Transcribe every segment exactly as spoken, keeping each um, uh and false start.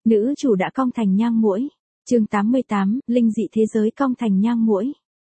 Nữ chủ đã cong thành nhang muỗi. Chương tám mươi tám, linh dị thế giới cong thành nhang muỗi.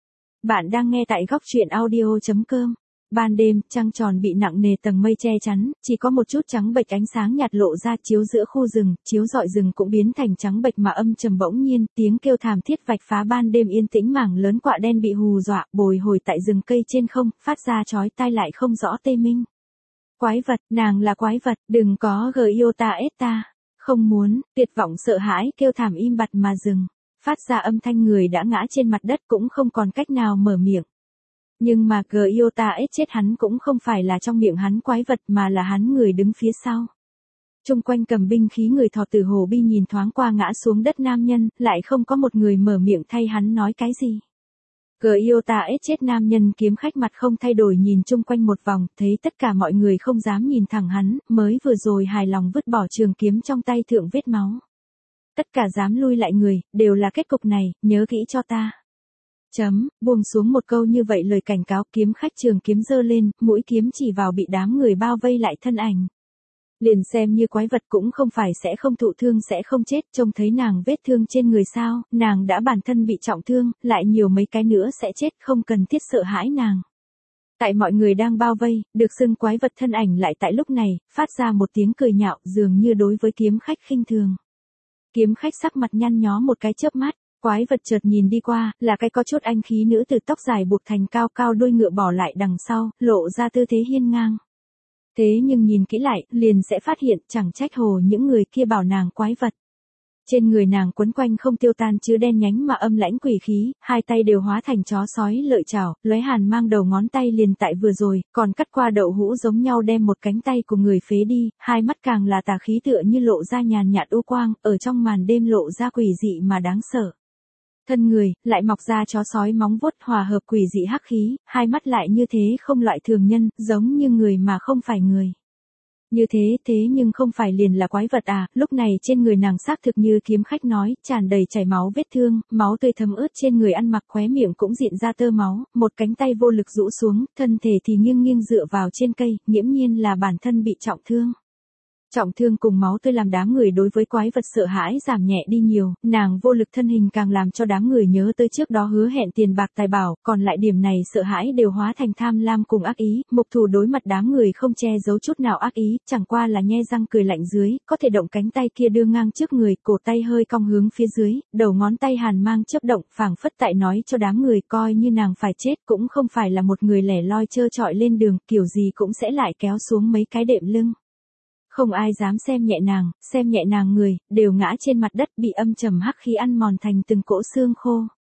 Bạn đang nghe tại góc truyện audio chấm com. Ban đêm, trăng tròn bị nặng nề tầng mây che chắn, chỉ có một chút trắng bệch ánh sáng nhạt lộ ra chiếu giữa khu rừng, chiếu rọi rừng cũng biến thành trắng bệch mà âm trầm bỗng nhiên, tiếng kêu thảm thiết vạch phá ban đêm yên tĩnh mảng lớn quạ đen bị hù dọa, bồi hồi tại rừng cây trên không, phát ra chói tai lại không rõ tê minh. Quái vật, nàng là quái vật, đừng có gờ yêu ta ết ta. Không muốn, tuyệt vọng sợ hãi kêu thảm im bặt mà dừng. Phát ra âm thanh người đã ngã trên mặt đất cũng không còn cách nào mở miệng. Nhưng mà gờ yêu ta ết chết hắn cũng không phải là trong miệng hắn quái vật mà là hắn người đứng phía sau. Trung quanh cầm binh khí người thọ tử hồ bi nhìn thoáng qua ngã xuống đất nam nhân, lại không có một người mở miệng thay hắn nói cái gì. Gờ yêu ta ết chết nam nhân kiếm khách mặt không thay đổi nhìn chung quanh một vòng, thấy tất cả mọi người không dám nhìn thẳng hắn, mới vừa rồi hài lòng vứt bỏ trường kiếm trong tay thượng vết máu. Tất cả dám lui lại người, đều là kết cục này, nhớ kỹ cho ta. Chấm, buông xuống một câu như vậy lời cảnh cáo, kiếm khách trường kiếm giơ lên, mũi kiếm chỉ vào bị đám người bao vây lại thân ảnh. Liền xem như quái vật cũng không phải sẽ không thụ thương sẽ không chết, trông thấy nàng vết thương trên người sao, nàng đã bản thân bị trọng thương, lại nhiều mấy cái nữa sẽ chết, không cần thiết sợ hãi nàng. Tại mọi người đang bao vây, được xưng quái vật thân ảnh lại tại lúc này, phát ra một tiếng cười nhạo dường như đối với kiếm khách khinh thường. Kiếm khách sắc mặt nhăn nhó một cái chớp mắt, quái vật chợt nhìn đi qua, là cái có chút anh khí nữ từ tóc dài buộc thành cao cao đuôi ngựa bỏ lại đằng sau, lộ ra tư thế hiên ngang. Thế nhưng nhìn kỹ lại, liền sẽ phát hiện chẳng trách hồ những người kia bảo nàng quái vật. Trên người nàng quấn quanh không tiêu tan chứa đen nhánh mà âm lãnh quỷ khí, hai tay đều hóa thành chó sói lợi chảo, lóe hàn mang đầu ngón tay liền tại vừa rồi, còn cắt qua đậu hũ giống nhau đem một cánh tay của người phế đi, hai mắt càng là tà khí tựa như lộ ra nhàn nhạt u quang, ở trong màn đêm lộ ra quỷ dị mà đáng sợ. Thân người, lại mọc ra chó sói móng vuốt hòa hợp quỷ dị hắc khí, hai mắt lại như thế không loại thường nhân, giống như người mà không phải người. Như thế, thế nhưng không phải liền là quái vật à, lúc này trên người nàng xác thực như kiếm khách nói, tràn đầy chảy máu vết thương, máu tươi thấm ướt trên người ăn mặc khóe miệng cũng diện ra tơ máu, một cánh tay vô lực rũ xuống, thân thể thì nghiêng nghiêng dựa vào trên cây, nghiễm nhiên là bản thân bị trọng thương. Trọng thương cùng máu tươi làm đám người đối với quái vật sợ hãi giảm nhẹ đi nhiều, nàng vô lực thân hình càng làm cho đám người nhớ tới trước đó hứa hẹn tiền bạc tài bảo, còn lại điểm này sợ hãi đều hóa thành tham lam cùng ác ý, mục thủ đối mặt đám người không che giấu chút nào ác ý, chẳng qua là nhe răng cười lạnh dưới, có thể động cánh tay kia đưa ngang trước người, cổ tay hơi cong hướng phía dưới, đầu ngón tay hàn mang chớp động, phảng phất tại nói cho đám người coi như nàng phải chết cũng không phải là một người lẻ loi trơ trọi lên đường, kiểu gì cũng sẽ lại kéo xuống mấy cái đệm lưng. Không ai dám xem nhẹ nàng, xem nhẹ nàng người, đều ngã trên mặt đất bị âm trầm hắc khí ăn mòn thành từng cỗ xương khô.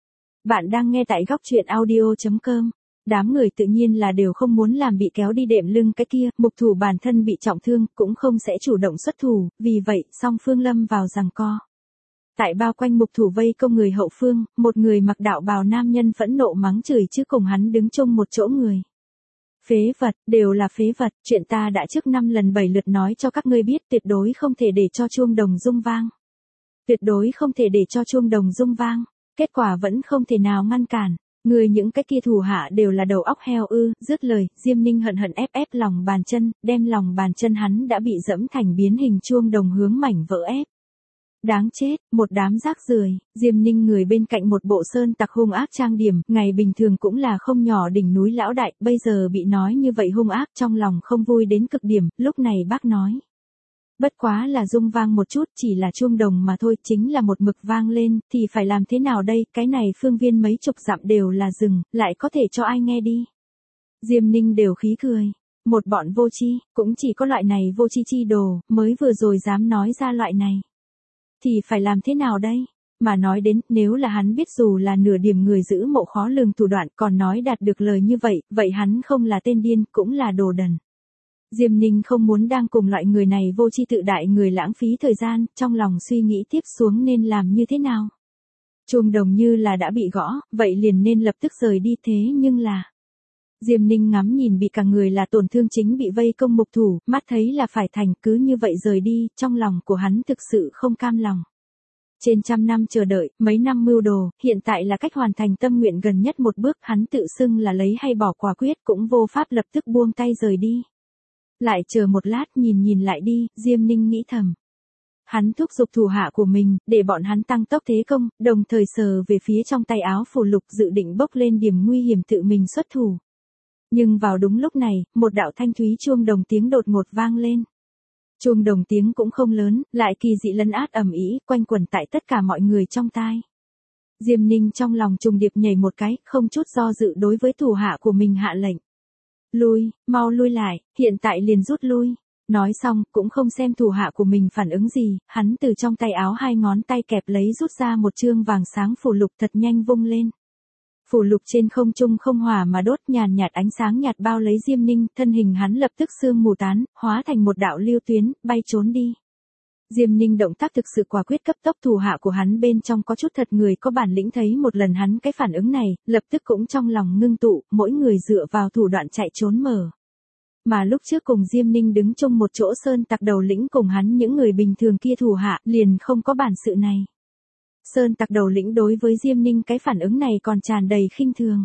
Bạn đang nghe tại góc truyện audio chấm com. Đám người tự nhiên là đều không muốn làm bị kéo đi đệm lưng cái kia, mục thủ bản thân bị trọng thương, cũng không sẽ chủ động xuất thủ, vì vậy, song phương lâm vào giằng co. Tại bao quanh mục thủ vây công người hậu phương, một người mặc đạo bào nam nhân phẫn nộ mắng chửi chứ cùng hắn đứng chung một chỗ người. Phế vật, đều là phế vật, chuyện ta đã trước năm lần bảy lượt nói cho các ngươi biết tuyệt đối không thể để cho chuông đồng rung vang. Tuyệt đối không thể để cho chuông đồng rung vang, kết quả vẫn không thể nào ngăn cản. Người những cái kia thủ hạ đều là đầu óc heo ư, dứt lời, Diêm Ninh hận hận ép ép lòng bàn chân, đem lòng bàn chân hắn đã bị dẫm thành biến hình chuông đồng hướng mảnh vỡ ép. Đáng chết, một đám rác rưởi. Diêm Ninh người bên cạnh một bộ sơn tặc hung ác trang điểm, ngày bình thường cũng là không nhỏ đỉnh núi lão đại, bây giờ bị nói như vậy hung ác trong lòng không vui đến cực điểm, lúc này bác nói. Bất quá là rung vang một chút, chỉ là chuông đồng mà thôi, chính là một mực vang lên, thì phải làm thế nào đây, cái này phương viên mấy chục dặm đều là rừng, lại có thể cho ai nghe đi. Diêm Ninh đều khí cười. Một bọn vô tri, cũng chỉ có loại này vô tri chi đồ, mới vừa rồi dám nói ra loại này. Thì phải làm thế nào đây? Mà nói đến, nếu là hắn biết dù là nửa điểm người giữ mộ khó lường thủ đoạn còn nói đạt được lời như vậy, vậy hắn không là tên điên, cũng là đồ đần. Diêm Ninh không muốn đang cùng loại người này vô tri tự đại người lãng phí thời gian, trong lòng suy nghĩ tiếp xuống nên làm như thế nào. Chuông đồng như là đã bị gõ, vậy liền nên lập tức rời đi thế nhưng là... Diêm Ninh ngắm nhìn bị cả người là tổn thương chính bị vây công mục thủ, mắt thấy là phải thành cứ như vậy rời đi, trong lòng của hắn thực sự không cam lòng. Trên trăm năm chờ đợi, mấy năm mưu đồ, hiện tại là cách hoàn thành tâm nguyện gần nhất một bước, hắn tự xưng là lấy hay bỏ quả quyết cũng vô pháp lập tức buông tay rời đi. Lại chờ một lát nhìn nhìn lại đi, Diêm Ninh nghĩ thầm. Hắn thúc giục thủ hạ của mình, để bọn hắn tăng tốc thế công, đồng thời sờ về phía trong tay áo phù lục dự định bốc lên điểm nguy hiểm tự mình xuất thủ. Nhưng vào đúng lúc này, một đạo thanh thúy chuông đồng tiếng đột ngột vang lên. Chuông đồng tiếng cũng không lớn, lại kỳ dị lấn át ầm ĩ, quanh quẩn tại tất cả mọi người trong tai. Diêm Ninh trong lòng trùng điệp nhảy một cái, không chút do dự đối với thủ hạ của mình hạ lệnh. Lui, mau lui lại, hiện tại liền rút lui. Nói xong, cũng không xem thủ hạ của mình phản ứng gì, hắn từ trong tay áo hai ngón tay kẹp lấy rút ra một chương vàng sáng phù lục thật nhanh vung lên. Phù lục trên không trung không hỏa mà đốt, nhàn nhạt ánh sáng nhạt bao lấy Diêm Ninh, thân hình hắn lập tức sương mù tán, hóa thành một đạo lưu tuyến, bay trốn đi. Diêm Ninh động tác thực sự quả quyết, cấp tốc, thủ hạ của hắn bên trong có chút thật người có bản lĩnh thấy một lần hắn cái phản ứng này, lập tức cũng trong lòng ngưng tụ, mỗi người dựa vào thủ đoạn chạy trốn mở. Mà lúc trước cùng Diêm Ninh đứng chung một chỗ Sơn Tặc đầu lĩnh cùng hắn những người bình thường kia thủ hạ liền không có bản sự này. Sơn Tặc đầu lĩnh đối với Diêm Ninh cái phản ứng này còn tràn đầy khinh thường.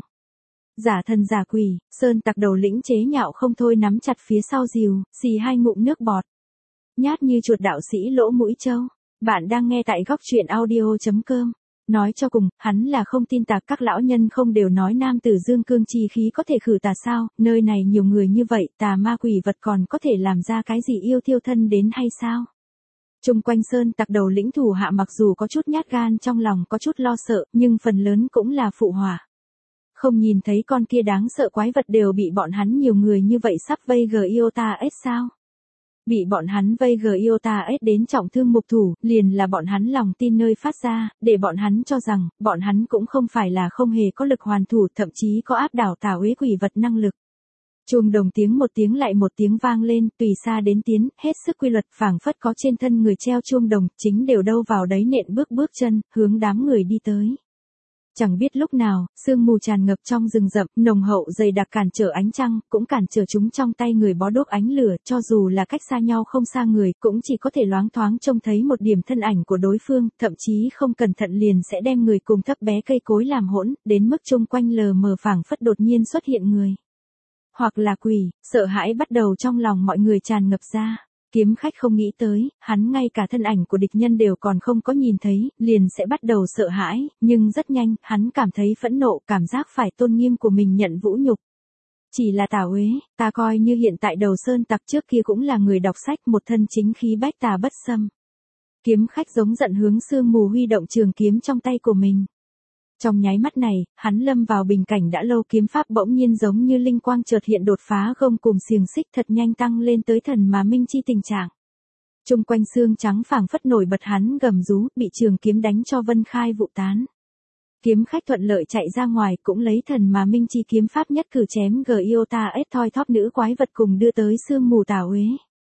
Giả thần giả quỷ, Sơn Tặc đầu lĩnh chế nhạo không thôi, nắm chặt phía sau rìu, xì hai ngụm nước bọt. Nhát như chuột đạo sĩ lỗ mũi trâu. Bạn đang nghe tại góc truyện audio chấm com. Nói cho cùng, hắn là không tin tà, các lão nhân không đều nói nam tử dương cương chi khí có thể khử tà sao, nơi này nhiều người như vậy, tà ma quỷ vật còn có thể làm ra cái gì yêu thiêu thân đến hay sao? Trung quanh Sơn Tặc đầu lĩnh thủ hạ mặc dù có chút nhát gan, trong lòng có chút lo sợ, nhưng phần lớn cũng là phụ hỏa. Không nhìn thấy con kia đáng sợ quái vật đều bị bọn hắn nhiều người như vậy sắp vây gờ Iota S sao? Bị bọn hắn vây gờ Iota S đến trọng thương mục thủ, liền là bọn hắn lòng tin nơi phát ra, để bọn hắn cho rằng, bọn hắn cũng không phải là không hề có lực hoàn thủ, thậm chí có áp đảo tà uế quỷ vật năng lực. Chuông đồng tiếng một tiếng lại một tiếng vang lên, tùy xa đến tiến, hết sức quy luật, phảng phất có trên thân người treo chuông đồng, chính đều đâu vào đấy nện bước bước chân, hướng đám người đi tới. Chẳng biết lúc nào, sương mù tràn ngập trong rừng rậm, nồng hậu dày đặc cản trở ánh trăng, cũng cản trở chúng trong tay người bó đuốc ánh lửa, cho dù là cách xa nhau không xa người, cũng chỉ có thể loáng thoáng trông thấy một điểm thân ảnh của đối phương, thậm chí không cẩn thận liền sẽ đem người cùng thấp bé cây cối làm hỗn, đến mức chung quanh lờ mờ phảng phất đột nhiên xuất hiện người. Hoặc là quỷ, sợ hãi bắt đầu trong lòng mọi người tràn ngập ra. Kiếm khách không nghĩ tới, hắn ngay cả thân ảnh của địch nhân đều còn không có nhìn thấy, liền sẽ bắt đầu sợ hãi, nhưng rất nhanh, hắn cảm thấy phẫn nộ, cảm giác phải tôn nghiêm của mình nhận vũ nhục. Chỉ là tà uế, ta coi như hiện tại đầu Sơn Tặc trước kia cũng là người đọc sách, một thân chính khí bách tà bất xâm. Kiếm khách giống giận hướng sương mù huy động trường kiếm trong tay của mình. Trong nháy mắt này, hắn lâm vào bình cảnh đã lâu, kiếm pháp bỗng nhiên giống như linh quang chợt hiện, đột phá gông cùng xiềng xích thật nhanh tăng lên tới thần mà minh chi tình trạng. Trung quanh xương trắng phảng phất nổi bật, hắn gầm rú, bị trường kiếm đánh cho vân khai vụ tán. Kiếm khách thuận lợi chạy ra ngoài, cũng lấy thần mà minh chi kiếm pháp nhất cử chém Giota S thoi thóp nữ quái vật cùng đưa tới sương mù tà uế.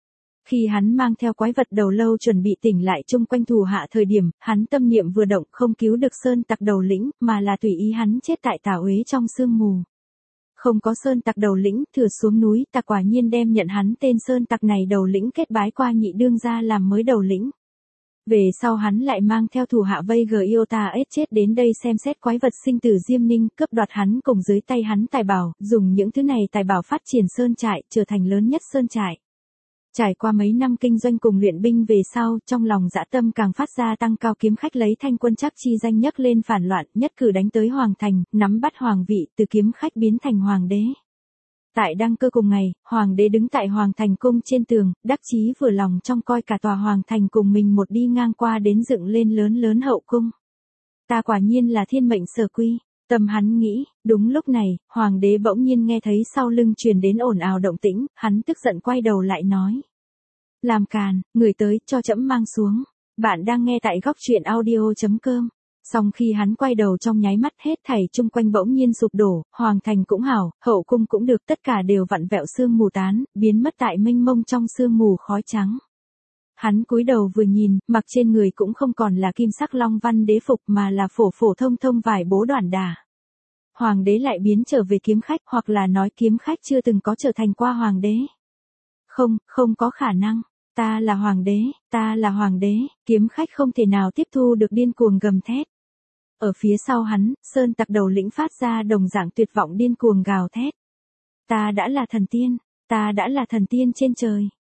Khi hắn mang theo quái vật đầu lâu chuẩn bị tỉnh lại chung quanh thủ hạ thời điểm, hắn tâm niệm vừa động, không cứu được Sơn Tặc đầu lĩnh, mà là tùy ý hắn chết tại tà uế trong sương mù. Không có Sơn Tặc đầu lĩnh, thừa xuống núi, ta quả nhiên đem nhận hắn tên Sơn Tặc này đầu lĩnh kết bái qua nhị đương gia làm mới đầu lĩnh. Về sau hắn lại mang theo thủ hạ vây Giota S chết đến đây xem xét quái vật sinh tử Diêm Ninh, cướp đoạt hắn cùng dưới tay hắn tài bảo, dùng những thứ này tài bảo phát triển sơn trại, trở thành lớn nhất sơn trại. Trải qua mấy năm kinh doanh cùng luyện binh về sau, trong lòng dã tâm càng phát ra tăng cao, kiếm khách lấy thanh quân Trác chi danh nhấc lên phản loạn, nhất cử đánh tới hoàng thành, nắm bắt hoàng vị, từ kiếm khách biến thành hoàng đế. Tại đăng cơ cùng ngày, hoàng đế đứng tại hoàng thành cung trên tường, đắc chí vừa lòng trong coi cả tòa hoàng thành cùng mình một đi ngang qua đến dựng lên lớn lớn hậu cung. Ta quả nhiên là thiên mệnh sở quy. Tâm hắn nghĩ, đúng lúc này, hoàng đế bỗng nhiên nghe thấy sau lưng truyền đến ồn ào động tĩnh, hắn tức giận quay đầu lại nói. Làm càn, người tới, cho trẫm mang xuống. Bạn đang nghe tại góc truyện audio chấm com. Xong khi hắn quay đầu trong nháy mắt hết thảy chung quanh bỗng nhiên sụp đổ, hoàng thành cũng hảo, hậu cung cũng được, tất cả đều vặn vẹo sương mù tán, biến mất tại mênh mông trong sương mù khói trắng. Hắn cúi đầu vừa nhìn, mặc trên người cũng không còn là kim sắc long văn đế phục mà là phổ phổ thông thông vải bố đoàn đà. Hoàng đế lại biến trở về kiếm khách, hoặc là nói kiếm khách chưa từng có trở thành qua hoàng đế. Không, không có khả năng. Ta là hoàng đế, ta là hoàng đế, kiếm khách không thể nào tiếp thu được, điên cuồng gầm thét. Ở phía sau hắn, Sơn Tặc đầu lĩnh phát ra đồng dạng tuyệt vọng điên cuồng gào thét. Ta đã là thần tiên, ta đã là thần tiên trên trời.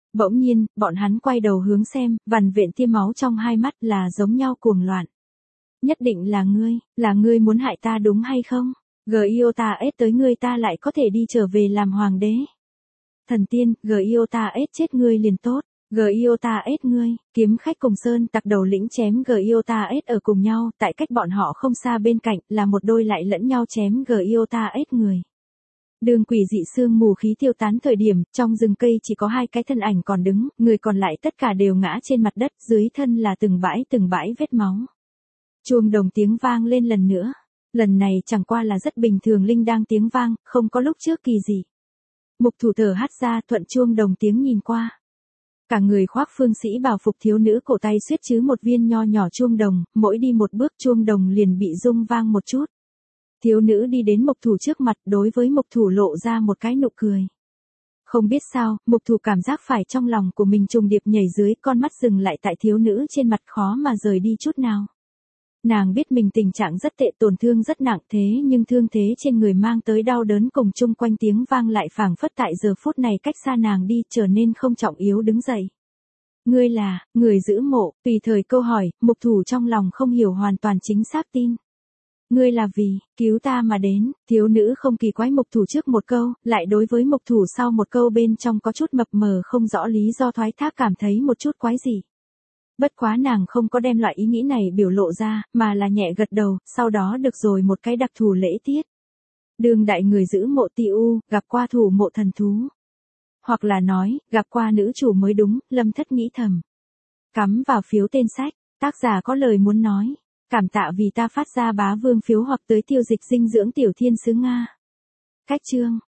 Bỗng nhiên, bọn hắn quay đầu hướng xem, vằn vện tia máu trong hai mắt là giống nhau cuồng loạn. Nhất định là ngươi, là ngươi muốn hại ta đúng hay không? Giotades tới ngươi ta lại có thể đi trở về làm hoàng đế. Thần tiên, Giotades chết ngươi liền tốt. Giotades ngươi, kiếm khách cùng sơn tặc đầu lĩnh chém Giotades ở cùng nhau, tại cách bọn họ không xa bên cạnh, là một đôi lại lẫn nhau chém Giotades người. Đường quỷ dị sương mù khí tiêu tán thời điểm, trong rừng cây chỉ có hai cái thân ảnh còn đứng, người còn lại tất cả đều ngã trên mặt đất, dưới thân là từng bãi từng bãi vết máu. Chuông đồng tiếng vang lên lần nữa. Lần này chẳng qua là rất bình thường linh đang tiếng vang, không có lúc trước kỳ gì. Mục thủ thở hắt ra, thuận chuông đồng tiếng nhìn qua. Cả người khoác phương sĩ bào phục thiếu nữ cổ tay xuyết chứ một viên nho nhỏ chuông đồng, mỗi đi một bước chuông đồng liền bị rung vang một chút. Thiếu nữ đi đến mục thủ trước mặt, đối với mục thủ lộ ra một cái nụ cười. Không biết sao, mục thủ cảm giác phải trong lòng của mình trùng điệp nhảy dưới, con mắt dừng lại tại thiếu nữ trên mặt khó mà rời đi chút nào. Nàng biết mình tình trạng rất tệ, tổn thương rất nặng, thế nhưng thương thế trên người mang tới đau đớn cùng chung quanh tiếng vang lại phảng phất tại giờ phút này cách xa nàng đi, trở nên không trọng yếu đứng dậy. Ngươi là, người giữ mộ, tùy thời câu hỏi, mục thủ trong lòng không hiểu hoàn toàn chính xác tin. Ngươi là vì, cứu ta mà đến, thiếu nữ không kỳ quái mục thủ trước một câu, lại đối với mục thủ sau một câu bên trong có chút mập mờ không rõ lý do thoái thác cảm thấy một chút quái gì. Bất quá nàng không có đem loại ý nghĩ này biểu lộ ra, mà là nhẹ gật đầu, sau đó được rồi một cái đặc thù lễ tiết. Đường đại người giữ mộ Ti U, gặp qua thủ mộ thần thú. Hoặc là nói, gặp qua nữ chủ mới đúng, Lâm Thất nghĩ thầm. Cắm vào phiếu tên sách, tác giả có lời muốn nói. Cảm tạ vì ta phát ra bá vương phiếu hoặc tới tiêu dịch dinh dưỡng tiểu thiên sứ Nga. Cách chương.